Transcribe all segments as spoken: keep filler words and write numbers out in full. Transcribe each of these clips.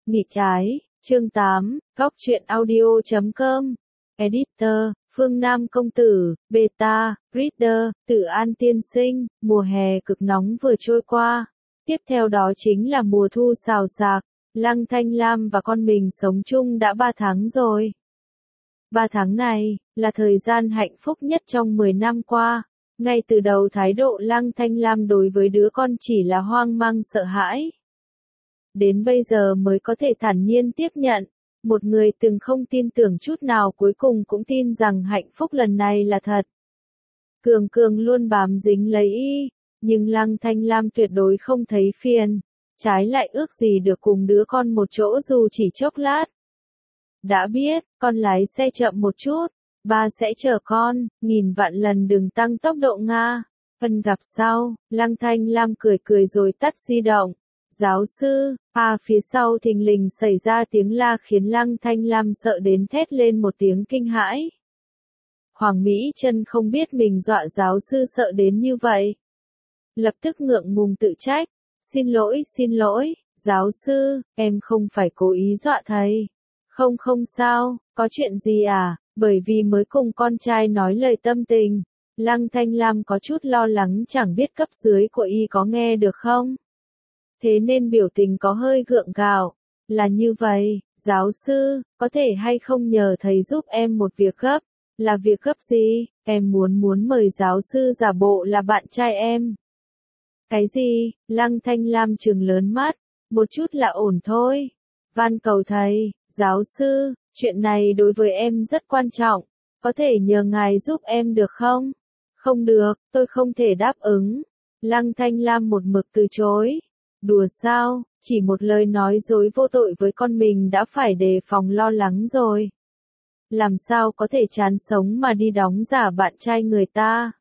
Nghịch trái, chương tám, góc truyện audio chấm com, Editor, Phương Nam Công Tử, Beta, Reader, Tử An Tiên Sinh, mùa hè cực nóng vừa trôi qua. Tiếp theo đó chính là mùa thu xào xạc, Lăng Thanh Lam và con mình sống chung đã ba tháng rồi. Ba tháng này, là thời gian hạnh phúc nhất trong mười năm qua. Ngay từ đầu thái độ Lăng Thanh Lam đối với đứa con chỉ là hoang mang sợ hãi. Đến bây giờ mới có thể thản nhiên tiếp nhận, một người từng không tin tưởng chút nào cuối cùng cũng tin rằng hạnh phúc lần này là thật. Cường Cường luôn bám dính lấy y, nhưng Lăng Thanh Lam tuyệt đối không thấy phiền, trái lại ước gì được cùng đứa con một chỗ dù chỉ chốc lát. Đã biết, con lái xe chậm một chút, ba sẽ chở con, nghìn vạn lần đừng tăng tốc độ Nga. Phần gặp sau, Lăng Thanh Lam cười cười rồi tắt di động. Giáo sư, à phía sau thình lình xảy ra tiếng la khiến Lăng Thanh Lam sợ đến thét lên một tiếng kinh hãi. Hoàng Mỹ Trân không biết mình dọa giáo sư sợ đến như vậy. Lập tức ngượng ngùng tự trách. Xin lỗi, xin lỗi, giáo sư, em không phải cố ý dọa thầy. Không không sao, có chuyện gì à, bởi vì mới cùng con trai nói lời tâm tình. Lăng Thanh Lam có chút lo lắng chẳng biết cấp dưới của y có nghe được không. Thế nên biểu tình có hơi gượng gạo. Là như vậy, giáo sư, có thể hay không nhờ thầy giúp em một việc gấp. Là việc gấp gì? Em muốn muốn mời giáo sư giả bộ là bạn trai em. Cái gì? Lăng Thanh Lam trừng lớn mắt. Một chút là ổn thôi. Van cầu thầy, giáo sư, chuyện này đối với em rất quan trọng. Có thể nhờ ngài giúp em được không? Không được, tôi không thể đáp ứng. Lăng Thanh Lam một mực từ chối. Đùa sao, chỉ một lời nói dối vô tội với con mình đã phải đề phòng lo lắng rồi. Làm sao có thể chán sống mà đi đóng giả bạn trai người ta?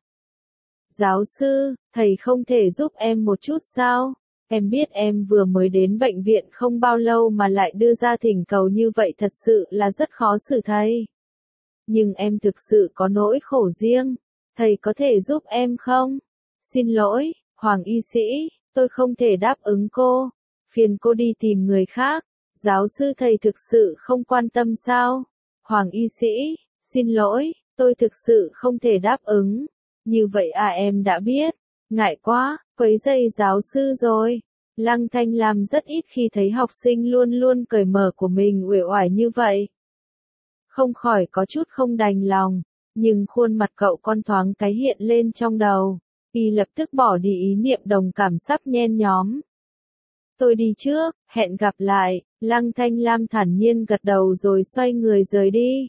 Giáo sư, thầy không thể giúp em một chút sao? Em biết em vừa mới đến bệnh viện không bao lâu mà lại đưa ra thỉnh cầu như vậy thật sự là rất khó xử thầy. Nhưng em thực sự có nỗi khổ riêng. Thầy có thể giúp em không? Xin lỗi, Hoàng y sĩ. Tôi không thể đáp ứng cô, phiền cô đi tìm người khác. Giáo sư thầy thực sự không quan tâm sao? Hoàng y sĩ, xin lỗi, tôi thực sự không thể đáp ứng. Như vậy à em đã biết, ngại quá, quấy rầy giáo sư rồi. Lăng Thanh Lam rất ít khi thấy học sinh luôn luôn cởi mở của mình uể oải như vậy. Không khỏi có chút không đành lòng, nhưng khuôn mặt cậu con thoáng cái hiện lên trong đầu. Y lập tức bỏ đi ý niệm đồng cảm sắp nhen nhóm. Tôi đi trước, hẹn gặp lại, Lăng Thanh Lam thản nhiên gật đầu rồi xoay người rời đi.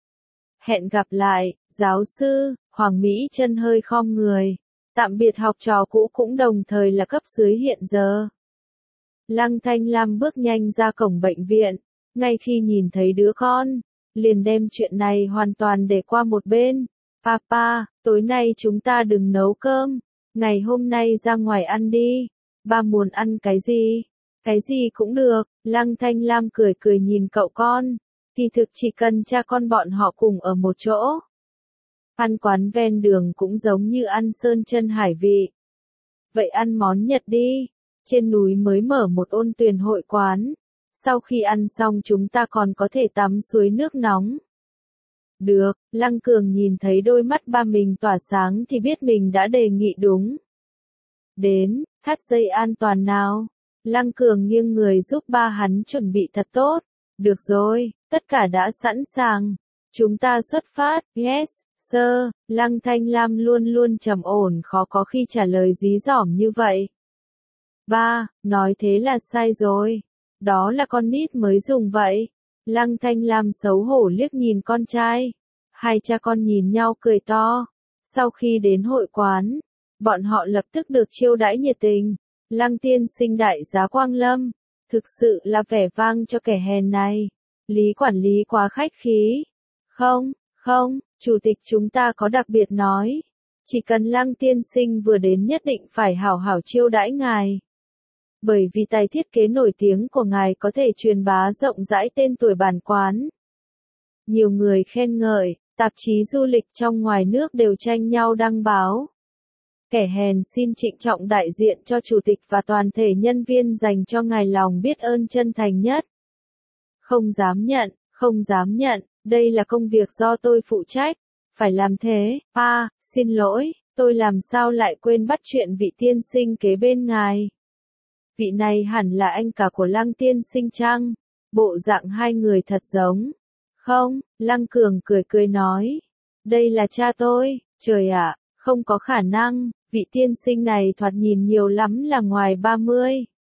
Hẹn gặp lại, giáo sư, Hoàng Mỹ Trân hơi khom người. Tạm biệt học trò cũ cũng đồng thời là cấp dưới hiện giờ. Lăng Thanh Lam bước nhanh ra cổng bệnh viện, ngay khi nhìn thấy đứa con, liền đem chuyện này hoàn toàn để qua một bên. Papa, tối nay chúng ta đừng nấu cơm, ngày hôm nay ra ngoài ăn đi, ba muốn ăn cái gì? Cái gì cũng được, Lăng Thanh Lam cười cười nhìn cậu con, kỳ thực chỉ cần cha con bọn họ cùng ở một chỗ. Ăn quán ven đường cũng giống như ăn sơn chân hải vị. Vậy ăn món Nhật đi, trên núi mới mở một ôn tuyền hội quán, sau khi ăn xong chúng ta còn có thể tắm suối nước nóng. Được, Lăng Cường nhìn thấy đôi mắt ba mình tỏa sáng thì biết mình đã đề nghị đúng. Đến, thắt dây an toàn nào. Lăng Cường nghiêng người giúp ba hắn chuẩn bị thật tốt. Được rồi, tất cả đã sẵn sàng. Chúng ta xuất phát, yes, sir. Lăng Thanh Lam luôn luôn trầm ổn khó có khi trả lời dí dỏm như vậy. Ba, nói thế là sai rồi. Đó là con nít mới dùng vậy. Lăng Thanh Lam xấu hổ liếc nhìn con trai. Hai cha con nhìn nhau cười to. Sau khi đến hội quán, bọn họ lập tức được chiêu đãi nhiệt tình. Lăng tiên sinh đại giá Quang Lâm. Thực sự là vẻ vang cho kẻ hèn này. Lý quản lý quá khách khí. Không, không, chủ tịch chúng ta có đặc biệt nói. Chỉ cần Lăng tiên sinh vừa đến nhất định phải hảo hảo chiêu đãi ngài. Bởi vì tài thiết kế nổi tiếng của ngài có thể truyền bá rộng rãi tên tuổi bản quán. Nhiều người khen ngợi, tạp chí du lịch trong ngoài nước đều tranh nhau đăng báo. Kẻ hèn xin trịnh trọng đại diện cho chủ tịch và toàn thể nhân viên dành cho ngài lòng biết ơn chân thành nhất. Không dám nhận, không dám nhận, đây là công việc do tôi phụ trách. Phải làm thế, à, xin lỗi, tôi làm sao lại quên bắt chuyện vị tiên sinh kế bên ngài. Vị này hẳn là anh cả của Lăng tiên sinh chăng? Bộ dạng hai người thật giống. Không, Lăng Cường cười cười nói. Đây là cha tôi, trời ạ, không có khả năng, vị tiên sinh này thoạt nhìn nhiều lắm là ngoài ba mươi.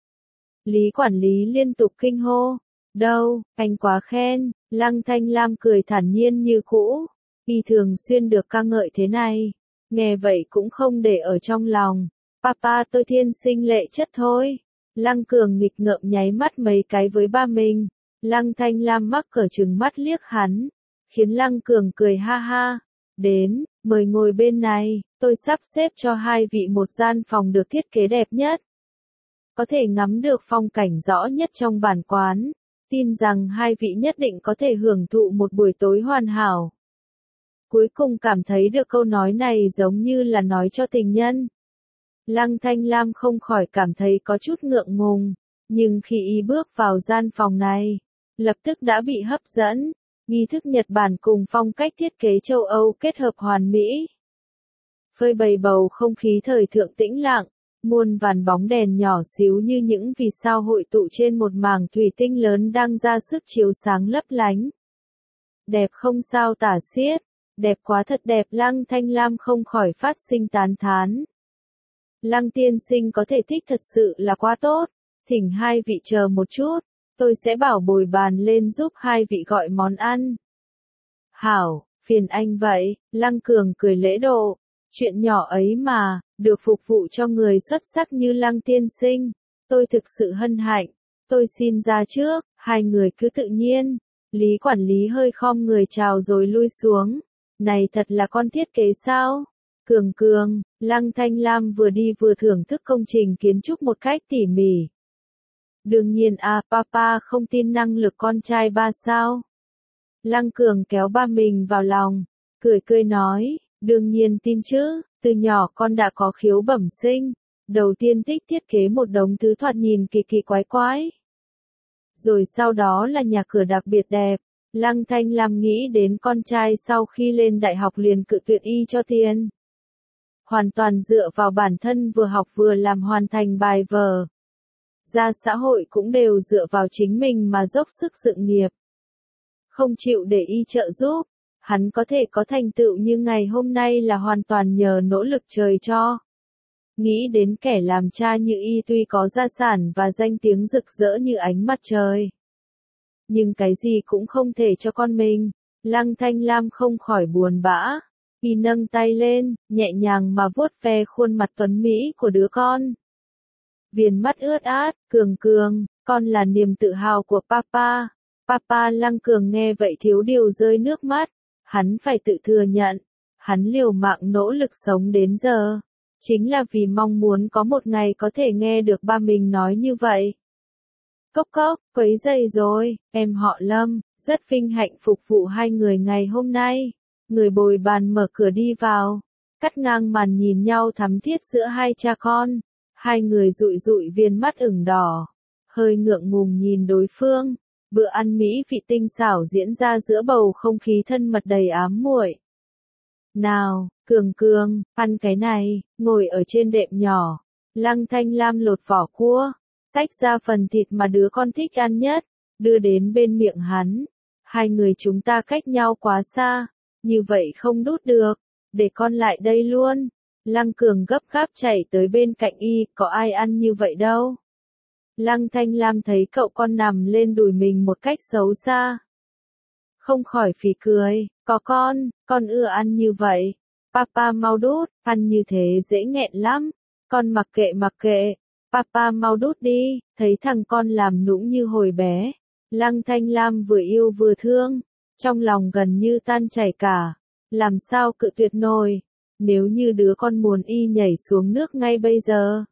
Lý quản lý liên tục kinh hô. Đâu, anh quá khen, Lăng Thanh Lam cười thản nhiên như cũ. Y thường xuyên được ca ngợi thế này. Nghe vậy cũng không để ở trong lòng. Papa tôi thiên sinh lệ chất thôi. Lăng Cường nghịch ngợm nháy mắt mấy cái với ba mình. Lăng Thanh Lam mắc cỡ trừng mắt liếc hắn. Khiến Lăng Cường cười ha ha. Đến, mời ngồi bên này, tôi sắp xếp cho hai vị một gian phòng được thiết kế đẹp nhất. Có thể ngắm được phong cảnh rõ nhất trong bản quán. Tin rằng hai vị nhất định có thể hưởng thụ một buổi tối hoàn hảo. Cuối cùng cảm thấy được câu nói này giống như là nói cho tình nhân. Lăng Thanh Lam không khỏi cảm thấy có chút ngượng ngùng, nhưng khi y bước vào gian phòng này, lập tức đã bị hấp dẫn. Nghi thức Nhật Bản cùng phong cách thiết kế châu Âu kết hợp hoàn mỹ. Phơi bày bầu không khí thời thượng tĩnh lặng, muôn vàn bóng đèn nhỏ xíu như những vì sao hội tụ trên một mảng thủy tinh lớn đang ra sức chiếu sáng lấp lánh. Đẹp không sao tả xiết, đẹp quá thật đẹp. Lăng Thanh Lam không khỏi phát sinh tán thán. Lăng tiên sinh có thể thích thật sự là quá tốt, thỉnh hai vị chờ một chút, tôi sẽ bảo bồi bàn lên giúp hai vị gọi món ăn. Hảo, phiền anh vậy, Lăng Cường cười lễ độ, chuyện nhỏ ấy mà, được phục vụ cho người xuất sắc như Lăng tiên sinh, tôi thực sự hân hạnh, tôi xin ra trước, hai người cứ tự nhiên. Lý quản lý hơi khom người chào rồi lui xuống, này thật là con thiết kế sao? Cường Cường, Lăng Thanh Lam vừa đi vừa thưởng thức công trình kiến trúc một cách tỉ mỉ. Đương nhiên à, papa không tin năng lực con trai ba sao. Lăng Cường kéo ba mình vào lòng, cười cười nói, đương nhiên tin chứ, từ nhỏ con đã có khiếu bẩm sinh. Đầu tiên thích thiết kế một đống thứ thoạt nhìn kỳ kỳ quái quái. Rồi sau đó là nhà cửa đặc biệt đẹp. Lăng Thanh Lam nghĩ đến con trai sau khi lên đại học liền cự tuyệt y cho tiền. Hoàn toàn dựa vào bản thân vừa học vừa làm hoàn thành bài vở. Ra xã hội cũng đều dựa vào chính mình mà dốc sức dựng nghiệp. Không chịu để y trợ giúp, hắn có thể có thành tựu như ngày hôm nay là hoàn toàn nhờ nỗ lực trời cho. Nghĩ đến kẻ làm cha như y tuy có gia sản và danh tiếng rực rỡ như ánh mặt trời, nhưng cái gì cũng không thể cho con mình. Lăng Thanh Lam không khỏi buồn bã. Y nâng tay lên, nhẹ nhàng mà vuốt ve khuôn mặt tuấn mỹ của đứa con. Viền mắt ướt át, Cường Cường, con là niềm tự hào của papa. Papa. Lăng Cường nghe vậy thiếu điều rơi nước mắt. Hắn phải tự thừa nhận, hắn liều mạng nỗ lực sống đến giờ, chính là vì mong muốn có một ngày có thể nghe được ba mình nói như vậy. Cốc cốc, quấy rầy rồi, em họ Lâm, rất vinh hạnh phục vụ hai người ngày hôm nay. Người bồi bàn mở cửa đi vào, cắt ngang màn nhìn nhau thắm thiết giữa hai cha con. Hai người dụi dụi viên mắt ửng đỏ, hơi ngượng ngùng nhìn đối phương. Bữa ăn mỹ vị tinh xảo diễn ra giữa bầu không khí thân mật đầy ám muội. Nào, Cường Cường, ăn cái này, ngồi ở trên đệm nhỏ. Lăng Thanh Lam lột vỏ cua, tách ra phần thịt mà đứa con thích ăn nhất, đưa đến bên miệng hắn. Hai người chúng ta cách nhau quá xa, như vậy không đút được, để con lại đây luôn. Lăng Cường gấp gáp chạy tới bên cạnh y, có ai ăn như vậy đâu. Lăng Thanh Lam thấy cậu con nằm lên đùi mình một cách xấu xa, không khỏi phì cười, có con, con ưa ăn như vậy. Papa mau đút, ăn như thế dễ nghẹn lắm. Con mặc kệ mặc kệ, papa mau đút đi, thấy thằng con làm nũng như hồi bé. Lăng Thanh Lam vừa yêu vừa thương, trong lòng gần như tan chảy cả, làm sao cự tuyệt nổi. Nếu như đứa con muốn y nhảy xuống nước ngay bây giờ,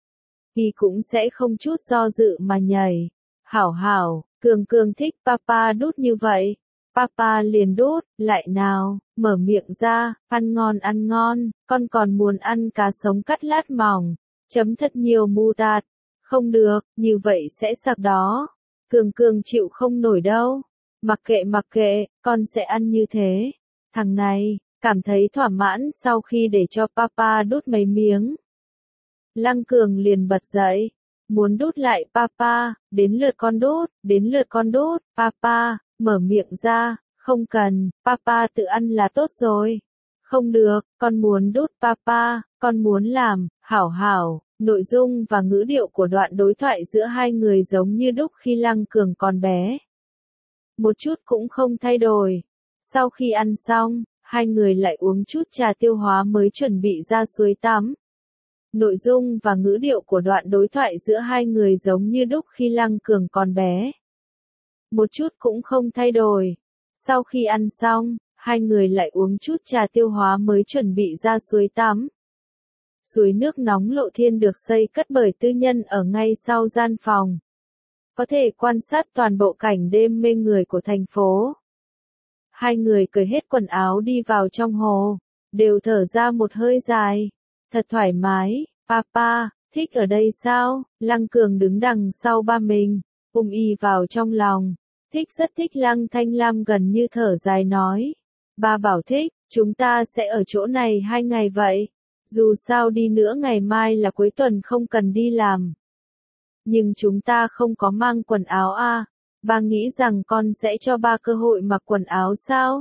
y cũng sẽ không chút do dự mà nhảy. Hảo hảo, Cường Cường thích papa đút như vậy. Papa liền đút, lại nào, mở miệng ra, ăn ngon ăn ngon, con còn muốn ăn cá sống cắt lát mỏng, chấm thật nhiều mù tạt. Không được, như vậy sẽ sặc đó. Cường cường chịu không nổi đâu. Mặc kệ mặc kệ, con sẽ ăn như thế. Thằng này, cảm thấy thỏa mãn sau khi để cho papa đút mấy miếng. Lăng Cường liền bật dậy. Muốn đút lại papa, đến lượt con đút, đến lượt con đút, papa, mở miệng ra, không cần, papa tự ăn là tốt rồi. Không được, con muốn đút papa, con muốn làm, hảo hảo, nội dung và ngữ điệu của đoạn đối thoại giữa hai người giống như đúc khi Lăng Cường còn bé. Một chút cũng không thay đổi. Sau khi ăn xong, hai người lại uống chút trà tiêu hóa mới chuẩn bị ra suối tắm. Nội dung và ngữ điệu của đoạn đối thoại giữa hai người giống như đúc khi Lăng Cường còn bé. Một chút cũng không thay đổi. Sau khi ăn xong, hai người lại uống chút trà tiêu hóa mới chuẩn bị ra suối tắm. Suối nước nóng Lộ Thiên được xây cất bởi tư nhân ở ngay sau gian phòng. Có thể quan sát toàn bộ cảnh đêm mê người của thành phố. Hai người cởi hết quần áo đi vào trong hồ, đều thở ra một hơi dài. Thật thoải mái, papa, thích ở đây sao? Lăng Cường đứng đằng sau ba mình, ôm y vào trong lòng. Thích rất thích. Lăng Thanh Lam gần như thở dài nói. Ba bảo thích, chúng ta sẽ ở chỗ này hai ngày vậy. Dù sao đi nữa ngày mai là cuối tuần không cần đi làm. Nhưng chúng ta không có mang quần áo à? Ba nghĩ rằng con sẽ cho ba cơ hội mặc quần áo sao?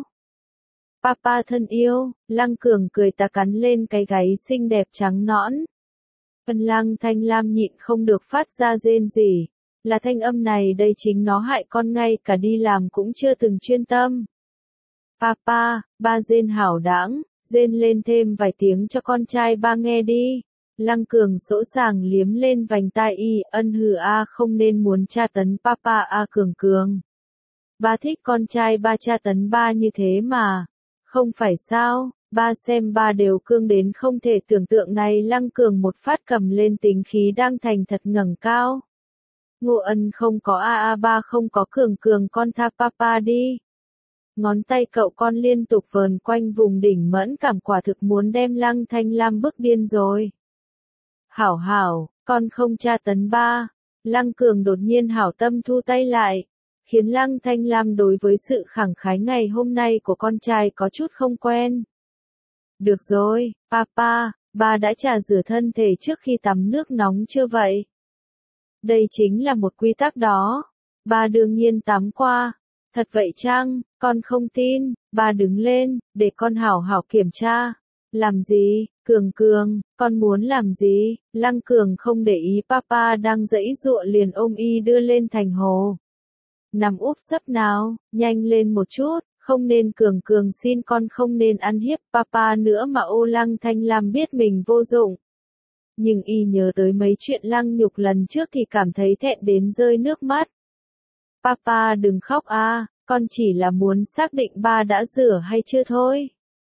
Papa thân yêu, Lăng Cường cười ta cắn lên cái gáy xinh đẹp trắng nõn. Phần Lăng Thanh Lam nhịn không được phát ra rên rỉ. Là thanh âm này đây chính nó hại con ngay cả đi làm cũng chưa từng chuyên tâm. Papa, ba rên hảo đãng, rên lên thêm vài tiếng cho con trai ba nghe đi. Lăng Cường sỗ sàng liếm lên vành tai y, ân hừ a không nên muốn tra tấn papa a Cường Cường. Ba thích con trai ba tra tấn ba như thế mà. Không phải sao, ba xem ba đều cương đến không thể tưởng tượng này. Lăng Cường một phát cầm lên tính khí đang thành thật ngẩng cao. Ngô Ân không có a a ba không có Cường Cường con tha papa đi. Ngón tay cậu con liên tục vờn quanh vùng đỉnh mẫn cảm quả thực muốn đem Lăng Thanh Lam bức điên rồi. Hảo hảo, con không tra tấn ba. Lăng Cường đột nhiên hảo tâm thu tay lại, khiến Lăng Thanh Lam đối với sự khẳng khái ngày hôm nay của con trai có chút không quen. Được rồi, papa, ba đã trà rửa thân thể trước khi tắm nước nóng chưa vậy? Đây chính là một quy tắc đó. Ba đương nhiên tắm qua. Thật vậy chăng? Con không tin. Ba đứng lên, để con hảo hảo kiểm tra. Làm gì? Cường Cường, con muốn làm gì? Lăng Cường không để ý papa đang giãy giụa liền ôm y đưa lên thành hồ. Nằm úp sấp nào, nhanh lên một chút, không nên Cường Cường xin con không nên ăn hiếp papa nữa mà. Ô Lăng Thanh Lam biết mình vô dụng. Nhưng y nhớ tới mấy chuyện lăng nhục lần trước thì cảm thấy thẹn đến rơi nước mắt. Papa đừng khóc a, con chỉ là muốn xác định ba đã rửa hay chưa thôi.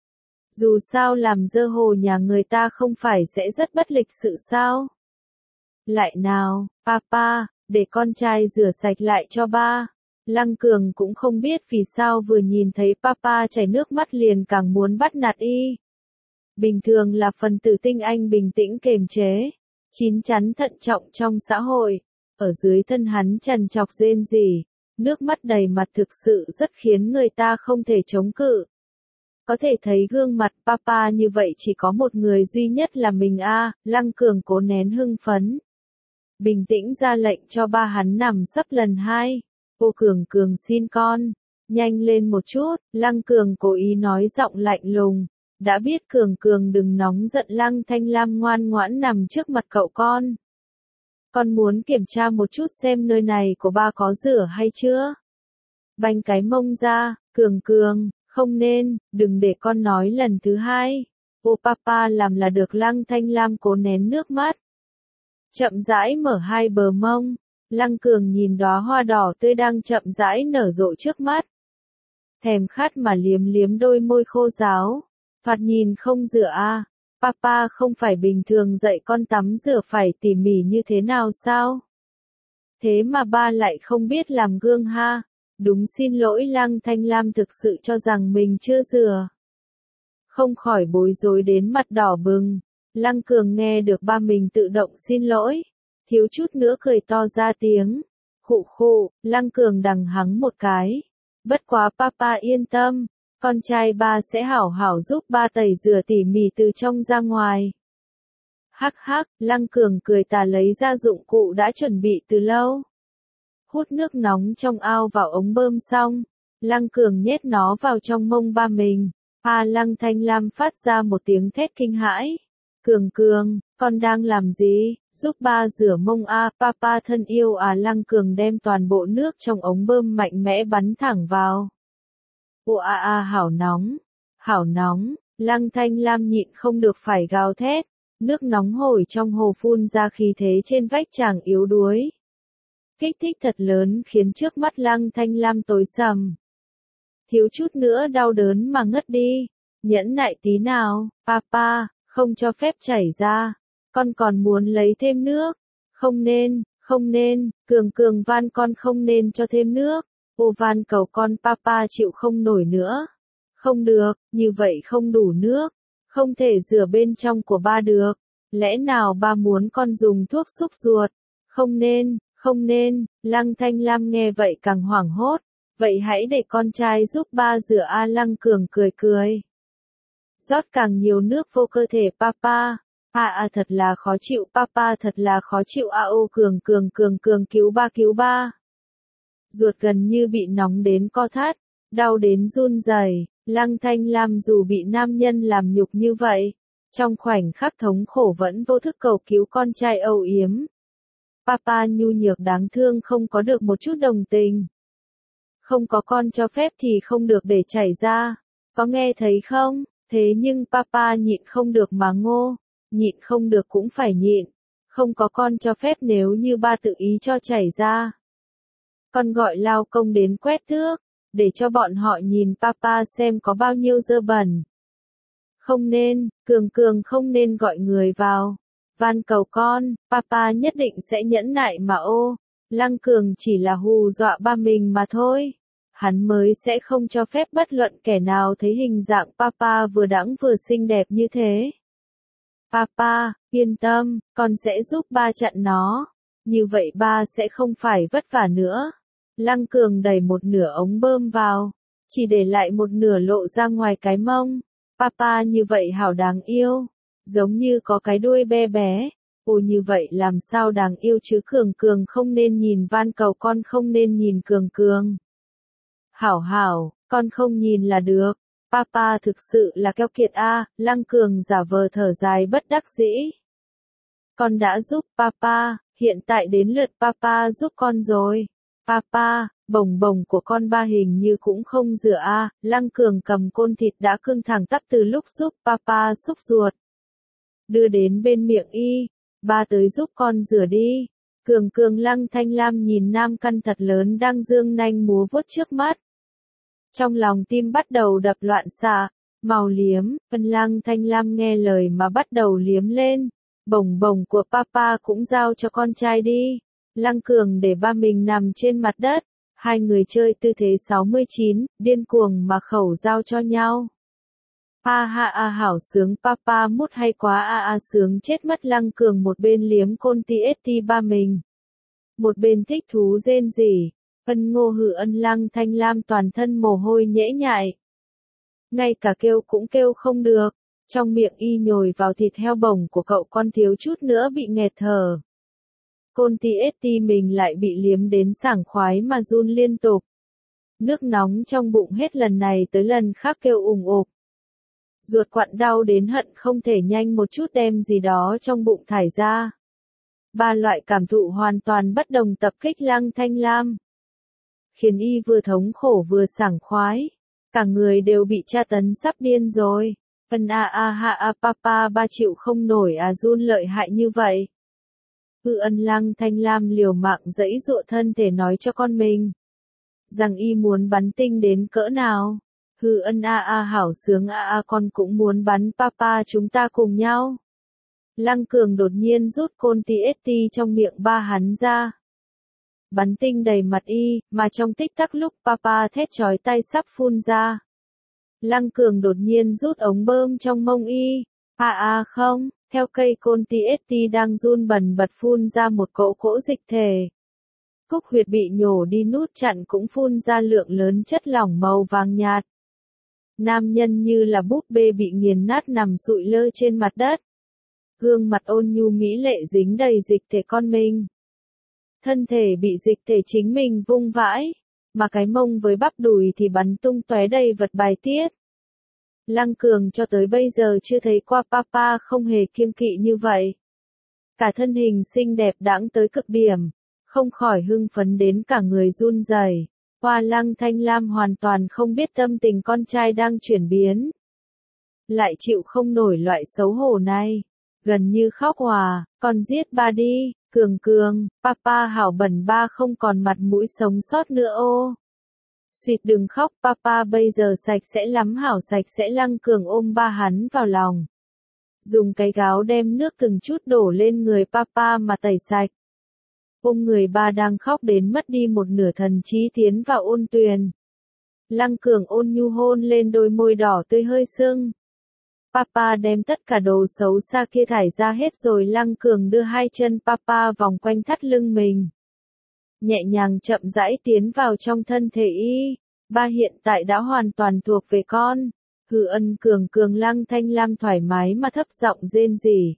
Dù sao làm dơ hồ nhà người ta không phải sẽ rất bất lịch sự sao? Lại nào, papa, để con trai rửa sạch lại cho ba. Lăng Cường cũng không biết vì sao vừa nhìn thấy papa chảy nước mắt liền càng muốn bắt nạt y. Bình thường là phần tử tinh anh bình tĩnh kiềm chế, chín chắn thận trọng trong xã hội. Ở dưới thân hắn trằn trọc rên rỉ, nước mắt đầy mặt thực sự rất khiến người ta không thể chống cự. Có thể thấy gương mặt papa như vậy chỉ có một người duy nhất là mình a. À, Lăng Cường cố nén hưng phấn. Bình tĩnh ra lệnh cho ba hắn nằm sấp lần hai. Cô Cường Cường xin con, nhanh lên một chút. Lăng Cường cố ý nói giọng lạnh lùng. Đã biết Cường Cường đừng nóng giận. Lăng Thanh Lam ngoan ngoãn nằm trước mặt cậu con. Con muốn kiểm tra một chút xem nơi này của ba có rửa hay chưa. Banh cái mông ra, Cường Cường, không nên, đừng để con nói lần thứ hai. Ô papa làm là được. Lăng Thanh Lam cố nén nước mắt. Chậm rãi mở hai bờ mông. Lăng Cường nhìn đóa hoa đỏ tươi đang chậm rãi nở rộ trước mắt. Thèm khát mà liếm liếm đôi môi khô ráo. Thoạt nhìn không rửa a. À. Papa không phải bình thường dạy con tắm rửa phải tỉ mỉ như thế nào sao? Thế mà ba lại không biết làm gương ha. Đúng xin lỗi. Lăng Thanh Lam thực sự cho rằng mình chưa rửa. Không khỏi bối rối đến mặt đỏ bừng. Lăng Cường nghe được ba mình tự động xin lỗi. Thiếu chút nữa cười to ra tiếng. Khụ khụ, Lăng Cường đằng hắng một cái. Bất quá papa yên tâm, con trai ba sẽ hảo hảo giúp ba tẩy rửa tỉ mỉ từ trong ra ngoài. Hắc hắc, Lăng Cường cười tà lấy ra dụng cụ đã chuẩn bị từ lâu. Hút nước nóng trong ao vào ống bơm xong, Lăng Cường nhét nó vào trong mông ba mình. A Lăng Thanh Lam phát ra một tiếng thét kinh hãi. Cường Cường, con đang làm gì? Giúp ba rửa mông a, papa thân yêu à. Lăng Cường đem toàn bộ nước trong ống bơm mạnh mẽ bắn thẳng vào. Ồ a a hảo nóng, hảo nóng, Lăng Thanh Lam nhịn không được phải gào thét. Nước nóng hổi trong hồ phun ra khí thế trên vách chàng yếu đuối. Kích thích thật lớn khiến trước mắt Lăng Thanh Lam tối sầm. Thiếu chút nữa đau đớn mà ngất đi. Nhẫn nại tí nào, papa, không cho phép chảy ra. Con còn muốn lấy thêm nước. Không nên, không nên, Cường Cường van con không nên cho thêm nước. Ô van cầu con, papa chịu không nổi nữa. Không được, như vậy không đủ nước. Không thể rửa bên trong của ba được. Lẽ nào ba muốn con dùng thuốc xúc ruột? Không nên, không nên. Lăng Thanh Lam nghe vậy càng hoảng hốt. Vậy hãy để con trai giúp ba rửa a. Lăng Cường cười cười. Rót càng nhiều nước vô cơ thể papa. À à thật là khó chịu papa, thật là khó chịu a. Ô Cường Cường Cường Cường cứu ba, cứu ba. Ruột gần như bị nóng đến co thắt, đau đến run rẩy. Lăng Thanh Lam dù bị nam nhân làm nhục như vậy, trong khoảnh khắc thống khổ vẫn vô thức cầu cứu con trai âu yếm. Papa nhu nhược đáng thương không có được một chút đồng tình. Không có con cho phép thì không được để chảy ra. Có nghe thấy không? Thế nhưng papa nhịn không được mà ngô. Nhịn không được cũng phải nhịn. Không có con cho phép nếu như ba tự ý cho chảy ra. Con gọi lao công đến quét thước, để cho bọn họ nhìn papa xem có bao nhiêu dơ bẩn. Không nên, Cường Cường không nên gọi người vào. Van cầu con, papa nhất định sẽ nhẫn nại mà ô. Lăng Cường chỉ là hù dọa ba mình mà thôi. Hắn mới sẽ không cho phép bất luận kẻ nào thấy hình dạng papa vừa đãng vừa xinh đẹp như thế. Papa, yên tâm, con sẽ giúp ba chặn nó. Như vậy ba sẽ không phải vất vả nữa. Lăng Cường đẩy một nửa ống bơm vào, chỉ để lại một nửa lộ ra ngoài cái mông. Papa như vậy hảo đáng yêu, giống như có cái đuôi bé bé. Ồ như vậy làm sao đáng yêu chứ. Cường Cường không nên nhìn, van cầu con không nên nhìn Cường Cường. Hảo hảo, con không nhìn là được. Papa thực sự là keo kiệt a. Lăng Cường giả vờ thở dài bất đắc dĩ. Con đã giúp papa, hiện tại đến lượt papa giúp con rồi. Papa, bồng bồng của con ba hình như cũng không rửa a. Lăng Cường cầm côn thịt đã cưng thẳng tắp từ lúc giúp papa xúc ruột. Đưa đến bên miệng y. Ba tới giúp con rửa đi. Cường Cường. Lăng Thanh Lam nhìn nam căn thật lớn đang dương nanh múa vuốt trước mắt. Trong lòng tim bắt đầu đập loạn xạ. Màu liếm, phân Lăng Thanh Lam nghe lời mà bắt đầu liếm lên. Bồng bồng của papa cũng giao cho con trai đi. Lăng Cường để ba mình nằm trên mặt đất. Hai người chơi tư thế sáu mươi chín, điên cuồng mà khẩu giao cho nhau. A ha a hảo sướng papa mút hay quá a a sướng chết mất. Lăng Cường một bên liếm côn ti ét ti ba mình. Một bên thích thú rên rỉ. Ân ngô hử ân. Lăng Thanh Lam toàn thân mồ hôi nhễ nhại. Ngay cả kêu cũng kêu không được. Trong miệng y nhồi vào thịt heo bồng của cậu con thiếu chút nữa bị nghẹt thở. Côn ti ét ti mình lại bị liếm đến sảng khoái mà run liên tục. Nước nóng trong bụng hết lần này tới lần khác kêu ủng ục. Ruột quặn đau đến hận không thể nhanh một chút đem gì đó trong bụng thải ra. Ba loại cảm thụ hoàn toàn bất đồng tập kích Lăng Thanh Lam. Khiến y vừa thống khổ vừa sảng khoái. Cả người đều bị tra tấn sắp điên rồi. Ân a a ha a papa ba chịu không nổi à, run lợi hại như vậy. Hư ân. Lăng Thanh Lam liều mạng giãy giụa thân thể nói cho con mình. Rằng y muốn bắn tinh đến cỡ nào. Hư ân a a hảo sướng a a con cũng muốn bắn papa chúng ta cùng nhau. Lăng Cường đột nhiên rút côn ti ét ti trong miệng ba hắn ra. Bắn tinh đầy mặt y, mà trong tích tắc lúc papa thét chói tai sắp phun ra. Lăng Cường đột nhiên rút ống bơm trong mông y. À à không, theo cây côn ti ét ti đang run bần bật phun ra một cỗ cỗ dịch thể. Cúc huyệt bị nhổ đi nút chặn cũng phun ra lượng lớn chất lỏng màu vàng nhạt. Nam nhân như là búp bê bị nghiền nát nằm sụi lơ trên mặt đất. Gương mặt ôn nhu mỹ lệ dính đầy dịch thể con mình. Thân thể bị dịch thể chính mình vung vãi, mà cái mông với bắp đùi thì bắn tung tóe đầy vật bài tiết. Lăng Cường cho tới bây giờ chưa thấy qua Papa không hề kiêng kỵ như vậy. Cả thân hình xinh đẹp đãng tới cực điểm, không khỏi hưng phấn đến cả người run rẩy. Hoa Lăng Thanh Lam hoàn toàn không biết tâm tình con trai đang chuyển biến. Lại chịu không nổi loại xấu hổ này. Gần như khóc hòa, con giết ba đi, Cường Cường, Papa hảo bẩn ba không còn mặt mũi sống sót nữa ô. Xuyệt đừng khóc, Papa bây giờ sạch sẽ lắm hảo sạch sẽ. Lăng Cường ôm ba hắn vào lòng. Dùng cái gáo đem nước từng chút đổ lên người Papa mà tẩy sạch. Ôm người ba đang khóc đến mất đi một nửa thần trí tiến vào ôn tuyền. Lăng Cường ôn nhu hôn lên đôi môi đỏ tươi hơi sưng. Papa đem tất cả đồ xấu xa kia thải ra hết rồi. Lăng Cường đưa hai chân Papa vòng quanh thắt lưng mình. Nhẹ nhàng chậm rãi tiến vào trong thân thể y. Ba hiện tại đã hoàn toàn thuộc về con. Hừ ân Cường Cường. Lăng Thanh Lam thoải mái mà thấp giọng rên rỉ.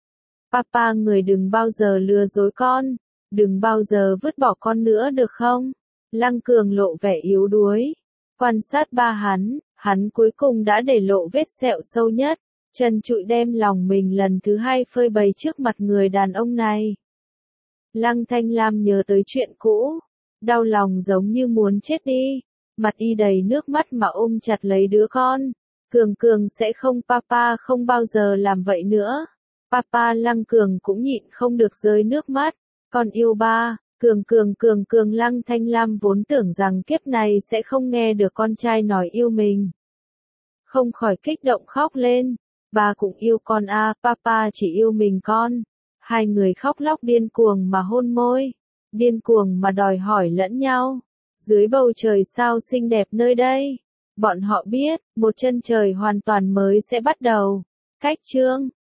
Papa người đừng bao giờ lừa dối con. Đừng bao giờ vứt bỏ con nữa được không? Lăng Cường lộ vẻ yếu đuối. Quan sát ba hắn, hắn cuối cùng đã để lộ vết sẹo sâu nhất. Trần trụi đem lòng mình lần thứ hai phơi bày trước mặt người đàn ông này. Lăng Thanh Lam nhớ tới chuyện cũ. Đau lòng giống như muốn chết đi. Mặt y đầy nước mắt mà ôm chặt lấy đứa con. Cường Cường sẽ không, Papa không bao giờ làm vậy nữa. Papa. Lăng Cường cũng nhịn không được rơi nước mắt. Con yêu ba, Cường Cường Cường Cường. Lăng Thanh Lam vốn tưởng rằng kiếp này sẽ không nghe được con trai nói yêu mình. Không khỏi kích động khóc lên. Ba cũng yêu con a, Papa chỉ yêu mình con. Hai người khóc lóc điên cuồng mà hôn môi. Điên cuồng mà đòi hỏi lẫn nhau. Dưới bầu trời sao xinh đẹp nơi đây. Bọn họ biết, một chân trời hoàn toàn mới sẽ bắt đầu. Cách chương